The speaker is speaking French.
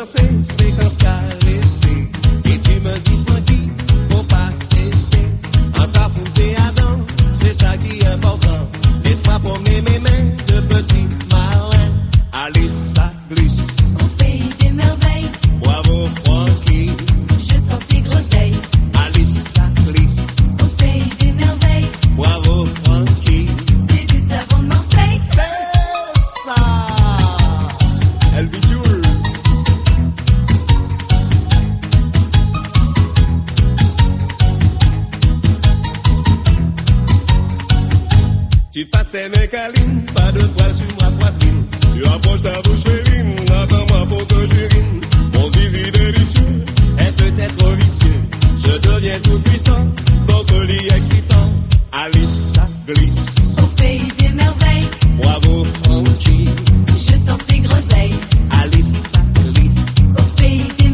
danser, séquence caressée. Et tu me dis, Francky, faut pas cesser. En ta foutée à dents, c'est ça qui est important. Laisse-moi promener mes mains de petits malins. Allez, ça glisse. Au pays des merveilles, Bravo, Francky. je sens tes groseilles. Allez, ça glisse. Au pays des merveilles, Bravo, Francky. c'est du savon de Marseille. C'est ça. Elle vit dur. Tu passes tes mains câlines, pas de poils sur ma poitrine. Tu approches ta bouche féline, attends-moi pour que j'urine. Mon zizi délicieux est peut-être vicieux. Je deviens tout puissant dans ce lit excitant. Allez, ça glisse. Au pays des merveilles, Bravo, Francky. je sens tes groseilles. Allez, ça glisse. Au pays des